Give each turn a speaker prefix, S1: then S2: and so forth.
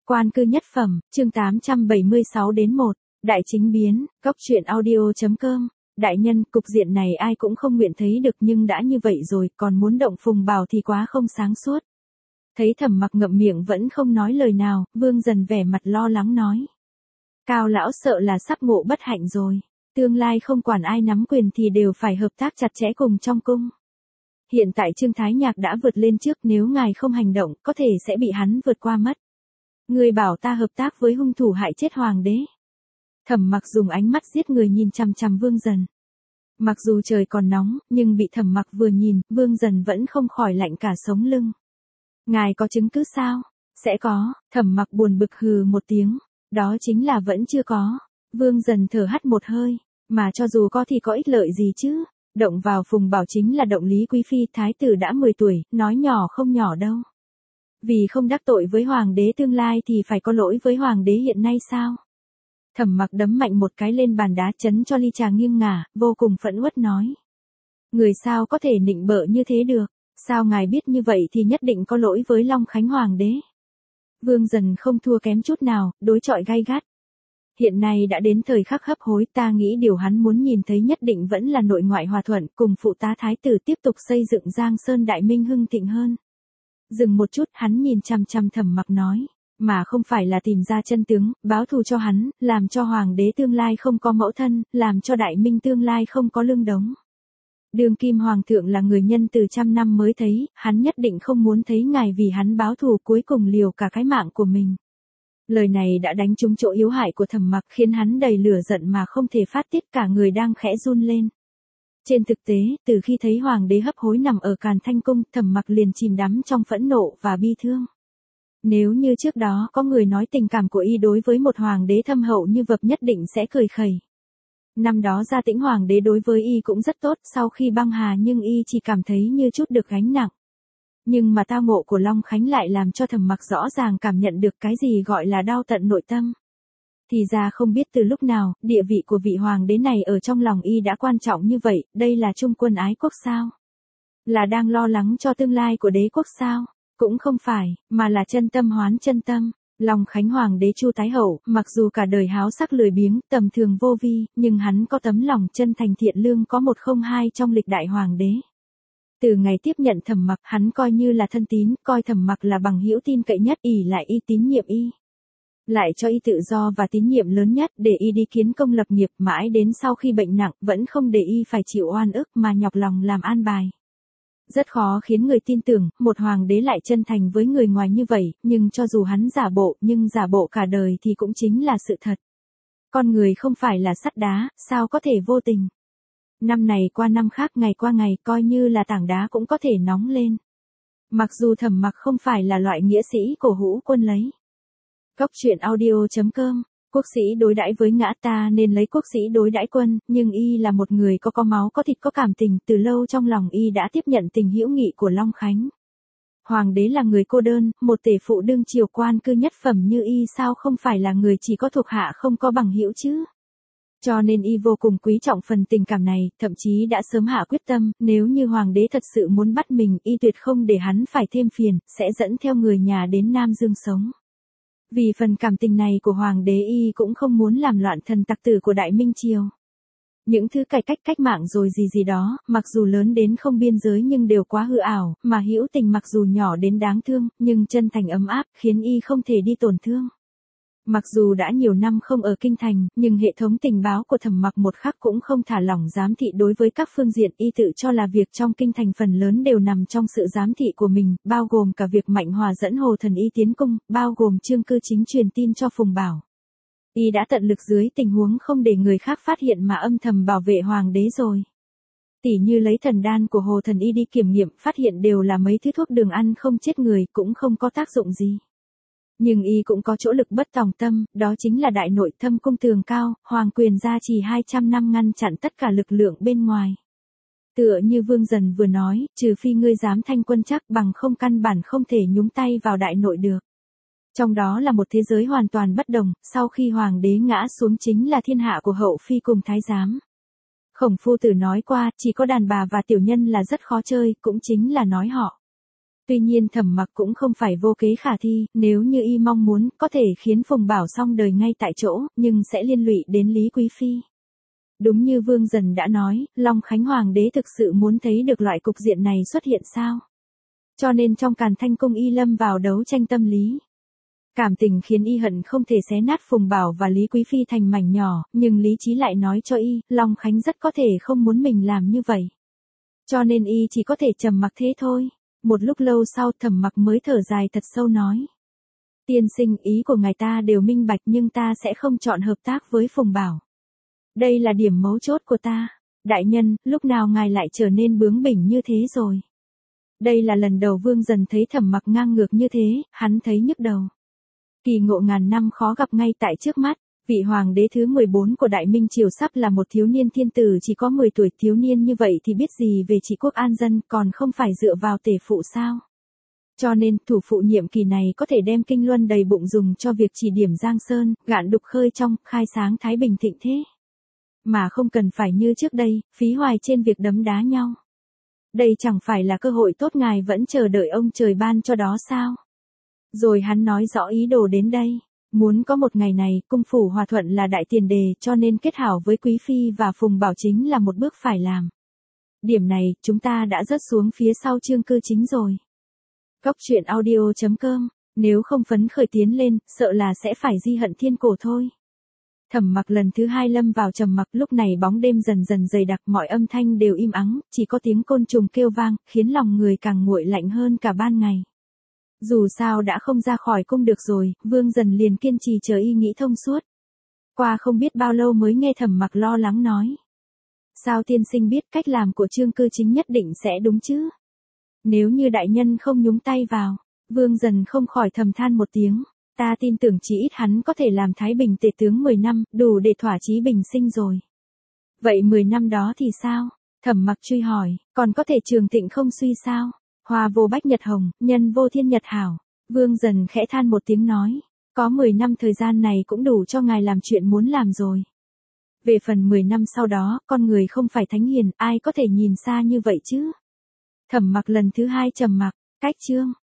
S1: Quan cư nhất phẩm, chương 876 đến 1, đại chính biến, góc truyện audio.com. Đại nhân, cục diện này ai cũng không nguyện thấy được nhưng đã như vậy rồi, còn muốn động Phùng Bảo thì quá không sáng suốt. Thấy Thẩm Mặc ngậm miệng vẫn không nói lời nào, Vương Dần vẻ mặt lo lắng nói. Cao lão sợ là sắp ngộ bất hạnh rồi, tương lai không quản ai nắm quyền thì đều phải hợp tác chặt chẽ cùng trong cung. Hiện tại Trương Thái Nhạc đã vượt lên trước, nếu ngài không hành động, có thể sẽ bị hắn vượt qua mất. Người bảo ta hợp tác với hung thủ hại chết hoàng đế. Thẩm Mặc dùng ánh mắt giết người nhìn chằm chằm Vương Dần. Mặc dù trời còn nóng, nhưng bị Thẩm Mặc vừa nhìn, Vương Dần vẫn không khỏi lạnh cả sống lưng. Ngài có chứng cứ sao? Sẽ có. Thẩm Mặc buồn bực hừ một tiếng. Đó chính là vẫn chưa có. Vương Dần thở hắt một hơi. Mà cho dù có thì có ích lợi gì chứ? Động vào Phùng Bảo chính là động Lý Quý Phi, thái tử đã 10 tuổi, nói nhỏ không nhỏ đâu. Vì không đắc tội với hoàng đế tương lai thì phải có lỗi với hoàng đế hiện nay sao? Thẩm Mặc đấm mạnh một cái lên bàn đá chấn cho ly trà nghiêng ngả, vô cùng phẫn uất nói. Người sao có thể nịnh bợ như thế được? Sao ngài biết như vậy thì nhất định có lỗi với Long Khánh hoàng đế? Vương Dần không thua kém chút nào, đối chọi gay gắt. Hiện nay đã đến thời khắc hấp hối, ta nghĩ điều hắn muốn nhìn thấy nhất định vẫn là nội ngoại hòa thuận, cùng phụ tá thái tử tiếp tục xây dựng Giang Sơn Đại Minh hưng thịnh hơn. Dừng một chút, hắn nhìn chằm chằm Thẩm Mặc nói, mà không phải là tìm ra chân tướng, báo thù cho hắn, làm cho hoàng đế tương lai không có mẫu thân, làm cho Đại Minh tương lai không có lương đống. Đương kim hoàng thượng là người nhân từ trăm năm mới thấy, hắn nhất định không muốn thấy ngài vì hắn báo thù cuối cùng liều cả cái mạng của mình. Lời này đã đánh trúng chỗ yếu hại của Thẩm Mặc, khiến hắn đầy lửa giận mà không thể phát tiết, cả người đang khẽ run lên. Trên thực tế, từ khi thấy hoàng đế hấp hối nằm ở Càn Thanh Cung, Thẩm Mặc liền chìm đắm trong phẫn nộ và bi thương. Nếu như trước đó có người nói tình cảm của y đối với một hoàng đế thâm hậu như vậy nhất định sẽ cười khẩy. Năm đó Gia Tĩnh hoàng đế đối với y cũng rất tốt, sau khi băng hà nhưng y chỉ cảm thấy như chút được gánh nặng. Nhưng mà tao ngộ của Long Khánh lại làm cho Thẩm Mặc rõ ràng cảm nhận được cái gì gọi là đau tận nội tâm. Thì ra không biết từ lúc nào, địa vị của vị hoàng đế này ở trong lòng y đã quan trọng như vậy, đây là trung quân ái quốc sao? Là đang lo lắng cho tương lai của đế quốc sao? Cũng không phải, mà là chân tâm hoán chân tâm. Long Khánh hoàng đế Chu Thái Hậu, mặc dù cả đời háo sắc lười biếng, tầm thường vô vi, nhưng hắn có tấm lòng chân thành thiện lương có 102 trong lịch đại hoàng đế. Từ ngày tiếp nhận Thẩm Mặc, hắn coi như là thân tín, coi Thẩm Mặc là bằng hữu tin cậy nhất, ỷ lại y tín nhiệm y. Lại cho y tự do và tín nhiệm lớn nhất để y đi kiến công lập nghiệp, mãi đến sau khi bệnh nặng vẫn không để y phải chịu oan ức mà nhọc lòng làm an bài. Rất khó khiến người tin tưởng, một hoàng đế lại chân thành với người ngoài như vậy, nhưng cho dù hắn giả bộ, nhưng giả bộ cả đời thì cũng chính là sự thật. Con người không phải là sắt đá, sao có thể vô tình. Năm này qua năm khác, ngày qua ngày, coi như là tảng đá cũng có thể nóng lên. Mặc dù Thẩm Mặc không phải là loại nghĩa sĩ cổ hũ quân lấy. Góc truyện audio.com, quốc sĩ đối đãi với ngã ta nên lấy quốc sĩ đối đãi quân, nhưng y là một người có máu có thịt có cảm tình, từ lâu trong lòng y đã tiếp nhận tình hữu nghị của Long Khánh. Hoàng đế là người cô đơn, một tể phụ đương triều quan cư nhất phẩm như y sao không phải là người chỉ có thuộc hạ không có bằng hữu chứ? Cho nên y vô cùng quý trọng phần tình cảm này, thậm chí đã sớm hạ quyết tâm, nếu như hoàng đế thật sự muốn bắt mình, y tuyệt không để hắn phải thêm phiền, sẽ dẫn theo người nhà đến Nam Dương sống. Vì phần cảm tình này của hoàng đế y cũng không muốn làm loạn thần tặc tử của Đại Minh Triều. Những thứ cải cách cách mạng rồi gì đó, mặc dù lớn đến không biên giới nhưng đều quá hư ảo, mà hữu tình mặc dù nhỏ đến đáng thương, nhưng chân thành ấm áp, khiến y không thể đi tổn thương. Mặc dù đã nhiều năm không ở kinh thành, nhưng hệ thống tình báo của Thẩm Mặc một khắc cũng không thả lỏng giám thị đối với các phương diện, y tự cho là việc trong kinh thành phần lớn đều nằm trong sự giám thị của mình, bao gồm cả việc Mạnh Hòa dẫn Hồ Thần Y tiến cung, bao gồm Trương Cư Chính truyền tin cho Phùng Bảo. Y đã tận lực dưới tình huống không để người khác phát hiện mà âm thầm bảo vệ hoàng đế rồi. Tỉ như lấy thần đan của Hồ Thần Y đi kiểm nghiệm, phát hiện đều là mấy thứ thuốc đường ăn không chết người, cũng không có tác dụng gì. Nhưng y cũng có chỗ lực bất tòng tâm, đó chính là đại nội thâm cung tường cao, hoàng quyền gia trì 200 năm ngăn chặn tất cả lực lượng bên ngoài. Tựa như Vương Dần vừa nói, trừ phi ngươi dám thanh quân chắc, bằng không căn bản không thể nhúng tay vào đại nội được. Trong đó là một thế giới hoàn toàn bất đồng, sau khi hoàng đế ngã xuống chính là thiên hạ của hậu phi cùng thái giám. Khổng Phu Tử nói qua, chỉ có đàn bà và tiểu nhân là rất khó chơi, cũng chính là nói họ. Tuy nhiên Thẩm Mặc cũng không phải vô kế khả thi, nếu như y mong muốn, có thể khiến Phùng Bảo xong đời ngay tại chỗ, nhưng sẽ liên lụy đến Lý Quý Phi. Đúng như Vương Dần đã nói, Long Khánh Hoàng đế thực sự muốn thấy được loại cục diện này xuất hiện sao? Cho nên trong Càn Thanh Cung y lâm vào đấu tranh tâm lý. Cảm tình khiến y hận không thể xé nát Phùng Bảo và Lý Quý Phi thành mảnh nhỏ, nhưng lý trí lại nói cho y, Long Khánh rất có thể không muốn mình làm như vậy. Cho nên y chỉ có thể trầm mặc thế thôi. Một lúc lâu sau Thẩm Mặc mới thở dài thật sâu nói. Tiên sinh, ý của ngài ta đều minh bạch nhưng ta sẽ không chọn hợp tác với Phùng Bảo. Đây là điểm mấu chốt của ta. Đại nhân, lúc nào ngài lại trở nên bướng bỉnh như thế rồi? Đây là lần đầu Vương Dần thấy Thẩm Mặc ngang ngược như thế, hắn thấy nhức đầu. Kỳ ngộ ngàn năm khó gặp ngay tại trước mắt. Vị hoàng đế thứ 14 của Đại Minh Triều sắp là một thiếu niên thiên tử chỉ có 10 tuổi, thiếu niên như vậy thì biết gì về trị quốc an dân, còn không phải dựa vào tể phụ sao? Cho nên, thủ phụ nhiệm kỳ này có thể đem kinh luân đầy bụng dùng cho việc chỉ điểm Giang Sơn, gạn đục khơi trong, khai sáng Thái Bình thịnh thế. Mà không cần phải như trước đây, phí hoài trên việc đấm đá nhau. Đây chẳng phải là cơ hội tốt, ngài vẫn chờ đợi ông trời ban cho đó sao? Rồi hắn nói rõ ý đồ đến đây. Muốn có một ngày này, cung phủ hòa thuận là đại tiền đề, cho nên kết hảo với Quý Phi và Phùng Bảo chính là một bước phải làm. Điểm này, chúng ta đã rớt xuống phía sau chương cư chính rồi. Góc truyện audio.com, nếu không phấn khởi tiến lên, sợ là sẽ phải di hận thiên cổ thôi. Thẩm Mặc lần thứ 2 lâm vào trầm mặc, lúc này bóng đêm dần dần dày đặc, mọi âm thanh đều im ắng, chỉ có tiếng côn trùng kêu vang, khiến lòng người càng nguội lạnh hơn cả ban ngày. Dù sao đã không ra khỏi cung được rồi, Vương Dần liền kiên trì chờ y nghĩ thông suốt. Qua không biết bao lâu mới nghe Thẩm Mặc lo lắng nói. Sao tiên sinh biết cách làm của Trương Cư Chính nhất định sẽ đúng chứ? Nếu như đại nhân không nhúng tay vào, Vương Dần không khỏi thầm than một tiếng. Ta tin tưởng chỉ ít hắn có thể làm Thái Bình tể tướng 10 năm, đủ để thỏa chí bình sinh rồi. Vậy 10 năm đó thì sao? Thẩm Mặc truy hỏi, còn có thể trường thịnh không suy sao? Hoa vô bách nhật hồng, nhân vô thiên nhật hảo. Vương Dần khẽ than một tiếng nói, có 10 năm thời gian này cũng đủ cho ngài làm chuyện muốn làm rồi. Về phần 10 năm sau đó, con người không phải thánh hiền, ai có thể nhìn xa như vậy chứ? Thẩm Mặc lần thứ 2 trầm mặc, cách chương.